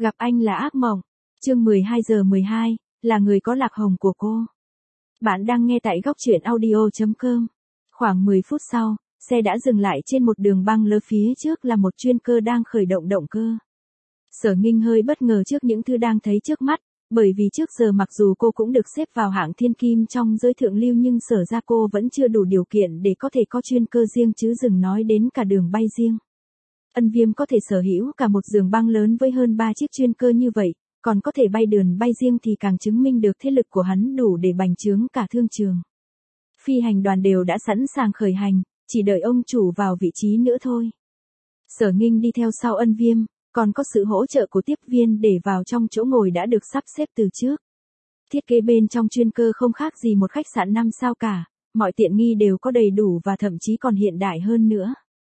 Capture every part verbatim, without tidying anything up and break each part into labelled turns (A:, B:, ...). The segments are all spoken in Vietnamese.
A: Gặp anh là ác mộng. Chương mười hai giờ mười hai, là người có lạc hồng của cô. Bạn đang nghe tại góc truyện audio chấm com. Khoảng mười phút sau, xe đã dừng lại trên một đường băng lơ, phía trước là một chuyên cơ đang khởi động động cơ. Sở Nghinh hơi bất ngờ trước những thứ đang thấy trước mắt, bởi vì trước giờ mặc dù cô cũng được xếp vào hạng thiên kim trong giới thượng lưu nhưng sở ra cô vẫn chưa đủ điều kiện để có thể có chuyên cơ riêng chứ đừng nói đến cả đường bay riêng. Ân Viêm có thể sở hữu cả một giường băng lớn với hơn ba chiếc chuyên cơ như vậy, còn có thể bay đường bay riêng thì càng chứng minh được thế lực của hắn đủ để bành trướng cả thương trường. Phi hành đoàn đều đã sẵn sàng khởi hành, chỉ đợi ông chủ vào vị trí nữa thôi. Sở Nghinh đi theo sau Ân Viêm, còn có sự hỗ trợ của tiếp viên để vào trong chỗ ngồi đã được sắp xếp từ trước. Thiết kế bên trong chuyên cơ không khác gì một khách sạn năm sao cả, mọi tiện nghi đều có đầy đủ và thậm chí còn hiện đại hơn nữa.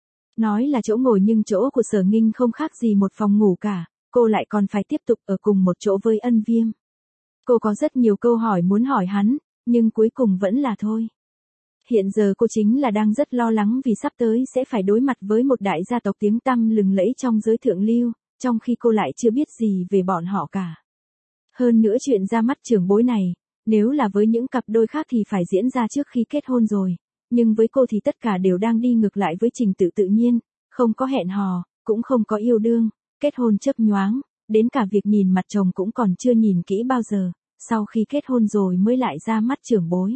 A: Nói là chỗ ngồi nhưng chỗ của Sở Nghinh không khác gì một phòng ngủ cả, cô lại còn phải tiếp tục ở cùng một chỗ với Ân Viêm. Cô có rất nhiều câu hỏi muốn hỏi hắn, nhưng cuối cùng vẫn là thôi. Hiện giờ cô chính là đang rất lo lắng vì sắp tới sẽ phải đối mặt với một đại gia tộc tiếng tăm lừng lẫy trong giới thượng lưu, trong khi cô lại chưa biết gì về bọn họ cả. Hơn nữa chuyện ra mắt trưởng bối này, nếu là với những cặp đôi khác thì phải diễn ra trước khi kết hôn rồi, nhưng với cô thì tất cả đều đang đi ngược lại với trình tự tự nhiên, không có hẹn hò, cũng không có yêu đương, kết hôn chớp nhoáng, đến cả việc nhìn mặt chồng cũng còn chưa nhìn kỹ bao giờ, sau khi kết hôn rồi mới lại ra mắt trưởng bối.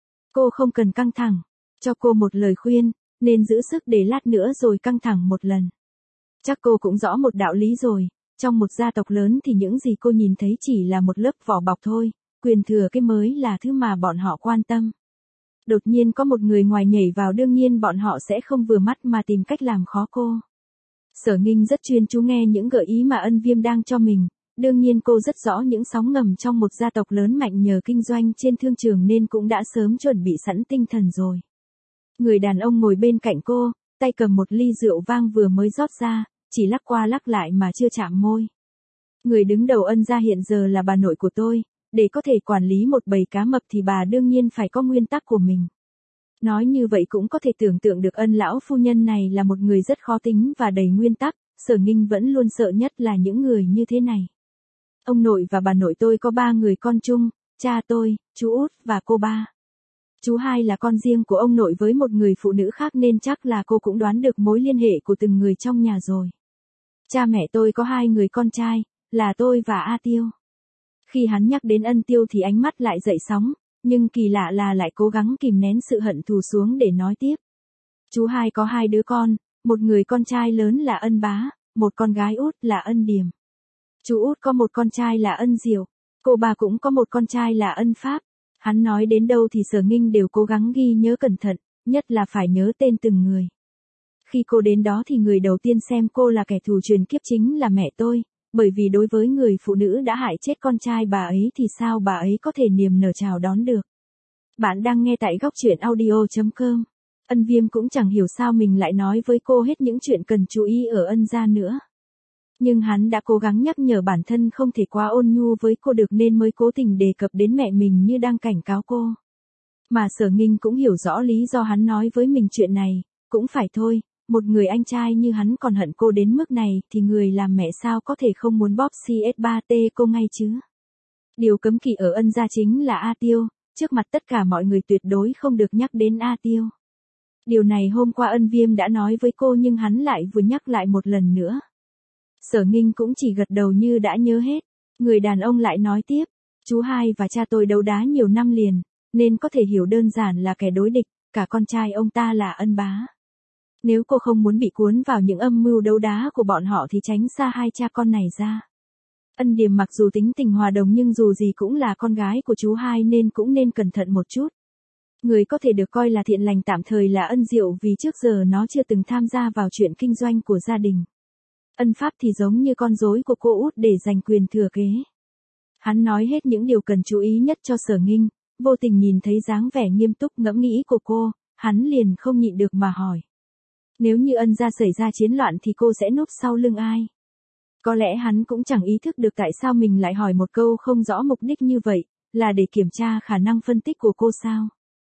A: Cô không cần căng thẳng, cho cô một lời khuyên, nên giữ sức để lát nữa rồi căng thẳng một lần. Chắc cô cũng rõ một đạo lý rồi, trong một gia tộc lớn thì những gì cô nhìn thấy chỉ là một lớp vỏ bọc thôi, quyền thừa cái mới là thứ mà bọn họ quan tâm. Đột nhiên có một người ngoài nhảy vào đương nhiên bọn họ sẽ không vừa mắt mà tìm cách làm khó cô. Sở Nghinh rất chuyên chú nghe những gợi ý mà Ân Viêm đang cho mình. Đương nhiên cô rất rõ những sóng ngầm trong một gia tộc lớn mạnh nhờ kinh doanh trên thương trường nên cũng đã sớm chuẩn bị sẵn tinh thần rồi. Người đàn ông ngồi bên cạnh cô, tay cầm một ly rượu vang vừa mới rót ra, chỉ lắc qua lắc lại mà chưa chạm môi. Người đứng đầu Ân gia hiện giờ là bà nội của tôi, để có thể quản lý một bầy cá mập thì bà đương nhiên phải có nguyên tắc của mình. Nói như vậy cũng có thể tưởng tượng được Ân lão phu nhân này là một người rất khó tính và đầy nguyên tắc, Sở Nghinh vẫn luôn sợ nhất là những người như thế này. Ông nội và bà nội tôi có ba người con chung, cha tôi, chú út và cô ba. Chú hai là con riêng của ông nội với một người phụ nữ khác nên chắc là cô cũng đoán được mối liên hệ của từng người trong nhà rồi. Cha mẹ tôi có hai người con trai, là tôi và A Tiêu. Khi hắn nhắc đến Ân Tiêu thì ánh mắt lại dậy sóng, nhưng kỳ lạ là lại cố gắng kìm nén sự hận thù xuống để nói tiếp. Chú hai có hai đứa con, một người con trai lớn là Ân Bá, một con gái út là Ân Điềm. Chú út có một con trai là Ân Diệu, cô bà cũng có một con trai là Ân Pháp. Hắn nói đến đâu thì Sở Nghinh đều cố gắng ghi nhớ cẩn thận, nhất là phải nhớ tên từng người. Khi cô đến đó thì người đầu tiên xem cô là kẻ thù truyền kiếp chính là mẹ tôi, bởi vì đối với người phụ nữ đã hại chết con trai bà ấy thì sao bà ấy có thể niềm nở chào đón được. Bạn đang nghe tại góc truyện audio chấm com. Ân Viêm cũng chẳng hiểu sao mình lại nói với cô hết những chuyện cần chú ý ở Ân gia nữa. Nhưng hắn đã cố gắng nhắc nhở bản thân không thể quá ôn nhu với cô được nên mới cố tình đề cập đến mẹ mình như đang cảnh cáo cô. Mà Sở Nghinh cũng hiểu rõ lý do hắn nói với mình chuyện này, cũng phải thôi, một người anh trai như hắn còn hận cô đến mức này thì người làm mẹ sao có thể không muốn bóp xê ét ba tê cô ngay chứ. Điều cấm kỵ ở Ân gia chính là A Tiêu, trước mặt tất cả mọi người tuyệt đối không được nhắc đến A Tiêu. Điều này hôm qua Ân Viêm đã nói với cô nhưng hắn lại vừa nhắc lại một lần nữa. Sở Nghinh cũng chỉ gật đầu như đã nhớ hết. Người đàn ông lại nói tiếp, chú hai và cha tôi đấu đá nhiều năm liền, nên có thể hiểu đơn giản là kẻ đối địch, cả con trai ông ta là Ân Bá. Nếu cô không muốn bị cuốn vào những âm mưu đấu đá của bọn họ thì tránh xa hai cha con này ra. Ân Điềm mặc dù tính tình hòa đồng nhưng dù gì cũng là con gái của chú hai nên cũng nên cẩn thận một chút. Người có thể được coi là thiện lành tạm thời là Ân Diệu vì trước giờ nó chưa từng tham gia vào chuyện kinh doanh của gia đình. Ân Pháp thì giống như con rối của cô út để giành quyền thừa kế. Hắn nói hết những điều cần chú ý nhất cho Sở Nghinh, vô tình nhìn thấy dáng vẻ nghiêm túc ngẫm nghĩ của cô, hắn liền không nhịn được mà hỏi. Nếu như Ân gia xảy ra chiến loạn thì cô sẽ núp sau lưng ai? Có lẽ hắn cũng chẳng ý thức được tại sao mình lại hỏi một câu không rõ mục đích như vậy, là để kiểm tra khả năng phân tích của cô sao?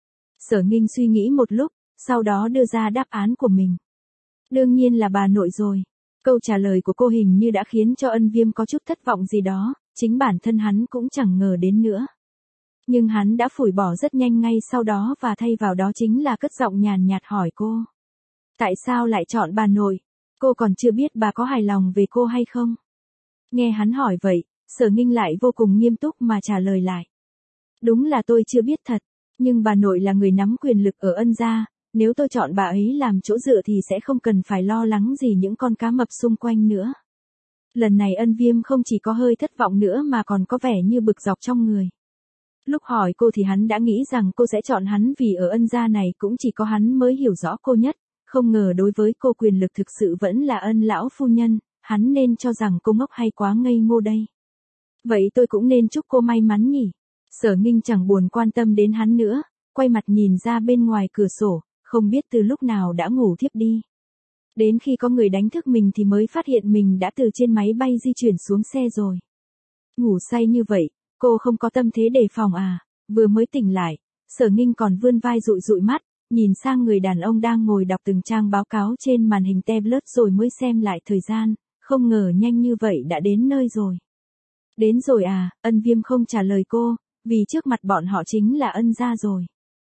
A: Sở Nghinh suy nghĩ một lúc, sau đó đưa ra đáp án của mình. Đương nhiên là bà nội rồi. Câu trả lời của cô hình như đã khiến cho Ân Viêm có chút thất vọng gì đó, chính bản thân hắn cũng chẳng ngờ đến nữa. Nhưng hắn đã phủi bỏ rất nhanh ngay sau đó và thay vào đó chính là cất giọng nhàn nhạt hỏi cô. Tại sao lại chọn bà nội? Cô còn chưa biết bà có hài lòng về cô hay không? Nghe hắn hỏi vậy, Sở Nghinh lại vô cùng nghiêm túc mà trả lời lại. Đúng là tôi chưa biết thật, nhưng bà nội là người nắm quyền lực ở Ân gia, nếu tôi chọn bà ấy làm chỗ dựa thì sẽ không cần phải lo lắng gì những con cá mập xung quanh nữa. Lần này Ân Viêm không chỉ có hơi thất vọng nữa mà còn có vẻ như bực dọc trong người. Lúc hỏi cô thì hắn đã nghĩ rằng cô sẽ chọn hắn vì ở Ân gia này cũng chỉ có hắn mới hiểu rõ cô nhất, không ngờ đối với cô quyền lực thực sự vẫn là Ân lão phu nhân, hắn nên cho rằng cô ngốc hay quá ngây ngô đây. Vậy tôi cũng nên chúc cô may mắn nhỉ? Sở Nghinh chẳng buồn quan tâm đến hắn nữa, quay mặt nhìn ra bên ngoài cửa sổ, không biết từ lúc nào đã ngủ thiếp đi. Đến khi có người đánh thức mình thì mới phát hiện mình đã từ trên máy bay di chuyển xuống xe rồi. Ngủ say như vậy, cô không có tâm thế đề phòng à? Vừa mới tỉnh lại, Sở Nghinh còn vươn vai dụi dụi mắt, nhìn sang người đàn ông đang ngồi đọc từng trang báo cáo trên màn hình tablet rồi mới xem lại thời gian, không ngờ nhanh như vậy đã đến nơi rồi. Đến rồi à? Ân Viêm không trả lời cô, vì trước mặt bọn họ chính là Ân gia rồi.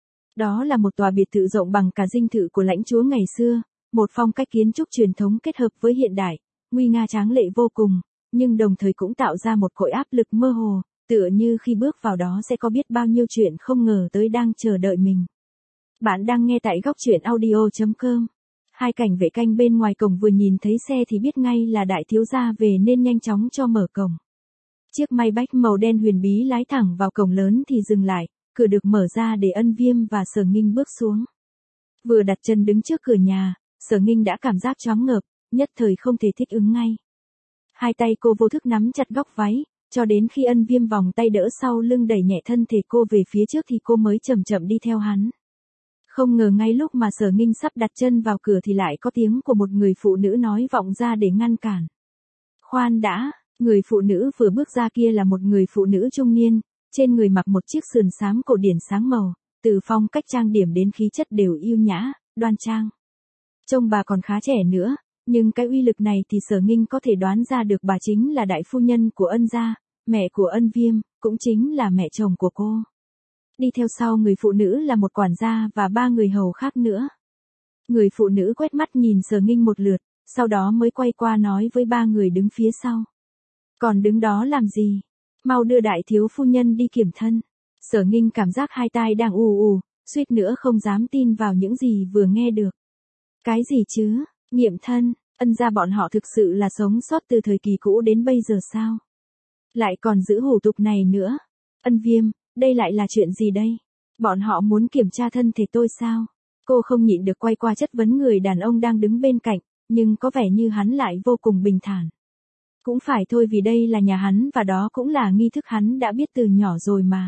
A: Đó là một tòa biệt thự rộng bằng cả dinh thự của lãnh chúa ngày xưa, một phong cách kiến trúc truyền thống kết hợp với hiện đại, nguy nga tráng lệ vô cùng, nhưng đồng thời cũng tạo ra một cội áp lực mơ hồ, tựa như khi bước vào đó sẽ có biết bao nhiêu chuyện không ngờ tới đang chờ đợi mình. Bạn đang nghe tại góc truyện audio chấm com. Hai cảnh vệ canh bên ngoài cổng vừa nhìn thấy xe thì biết ngay là đại thiếu gia về nên nhanh chóng cho mở cổng. Chiếc Maybach màu đen huyền bí lái thẳng vào cổng lớn thì dừng lại, cửa được mở ra để Ân Viêm và Sở Nghinh bước xuống. Vừa đặt chân đứng trước cửa nhà, Sở Nghinh đã cảm giác choáng ngợp, nhất thời không thể thích ứng ngay. Hai tay cô vô thức nắm chặt góc váy, cho đến khi Ân Viêm vòng tay đỡ sau lưng đẩy nhẹ thân thể cô về phía trước thì cô mới chậm chậm đi theo hắn. Không ngờ ngay lúc mà Sở Nghinh sắp đặt chân vào cửa thì lại có tiếng của một người phụ nữ nói vọng ra để ngăn cản. Khoan đã, người phụ nữ vừa bước ra kia là một người phụ nữ trung niên, trên người mặc một chiếc sườn xám cổ điển sáng màu, từ phong cách trang điểm đến khí chất đều yêu nhã, đoan trang. Trông bà còn khá trẻ nữa, nhưng cái uy lực này thì Sở Nghinh có thể đoán ra được bà chính là đại phu nhân của Ân gia, mẹ của Ân Viêm, cũng chính là mẹ chồng của cô. Đi theo sau người phụ nữ là một quản gia và ba người hầu khác nữa. Người phụ nữ quét mắt nhìn Sở Nghinh một lượt, sau đó mới quay qua nói với ba người đứng phía sau. Còn đứng đó làm gì? Mau đưa đại thiếu phu nhân đi kiểm thân. Sở Nghinh cảm giác hai tai đang ù ù, suýt nữa không dám tin vào những gì vừa nghe được. Cái gì chứ? Nghiệm thân? Ân gia bọn họ thực sự là sống sót từ thời kỳ cũ đến bây giờ sao? Lại còn giữ hủ tục này nữa. Ân Viêm, đây lại là chuyện gì đây? Bọn họ muốn kiểm tra thân thể tôi sao? Cô không nhịn được quay qua chất vấn người đàn ông đang đứng bên cạnh, nhưng có vẻ như hắn lại vô cùng bình thản. Cũng phải thôi vì đây là nhà hắn và đó cũng là nghi thức hắn đã biết từ nhỏ rồi mà.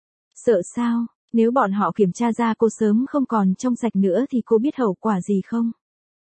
A: Sợ sao? Nếu bọn họ kiểm tra ra cô sớm không còn trong sạch nữa thì cô biết hậu quả gì không?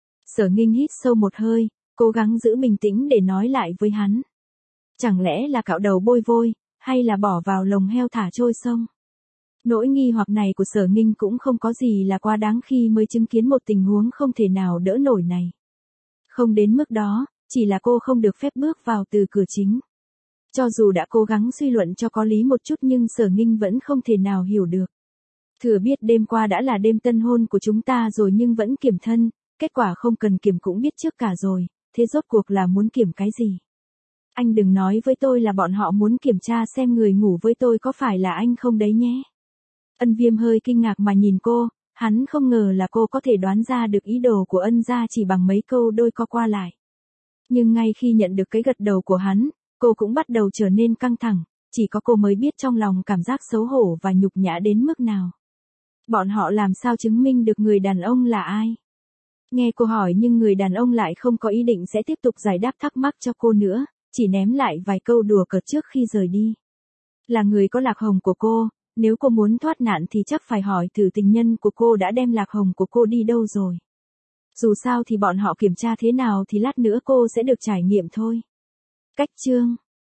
A: Sở Nghinh hít sâu một hơi, cố gắng giữ bình tĩnh để nói lại với hắn. Chẳng lẽ là cạo đầu bôi vôi, hay là bỏ vào lồng heo thả trôi sông? Nỗi nghi hoặc này của Sở Nghinh cũng không có gì là quá đáng khi mới chứng kiến một tình huống không thể nào đỡ nổi này. Không đến mức đó, chỉ là cô không được phép bước vào từ cửa chính. Cho dù đã cố gắng suy luận cho có lý một chút nhưng Sở Nghinh vẫn không thể nào hiểu được. Thừa biết đêm qua đã là đêm tân hôn của chúng ta rồi nhưng vẫn kiểm thân, kết quả không cần kiểm cũng biết trước cả rồi, thế rốt cuộc là muốn kiểm cái gì? Anh đừng nói với tôi là bọn họ muốn kiểm tra xem người ngủ với tôi có phải là anh không đấy nhé. Ân Viêm hơi kinh ngạc mà nhìn cô, hắn không ngờ là cô có thể đoán ra được ý đồ của Ân gia chỉ bằng mấy câu đôi co qua lại. Nhưng ngay khi nhận được cái gật đầu của hắn, cô cũng bắt đầu trở nên căng thẳng, chỉ có cô mới biết trong lòng cảm giác xấu hổ và nhục nhã đến mức nào. Bọn họ làm sao chứng minh được người đàn ông là ai? Nghe cô hỏi nhưng người đàn ông lại không có ý định sẽ tiếp tục giải đáp thắc mắc cho cô nữa, chỉ ném lại vài câu đùa cợt trước khi rời đi. Là người có lạc hồng của cô, nếu cô muốn thoát nạn thì chắc phải hỏi thử tình nhân của cô đã đem lạc hồng của cô đi đâu rồi. Dù sao thì bọn họ kiểm tra thế nào thì lát nữa cô sẽ được trải nghiệm thôi. Cách chương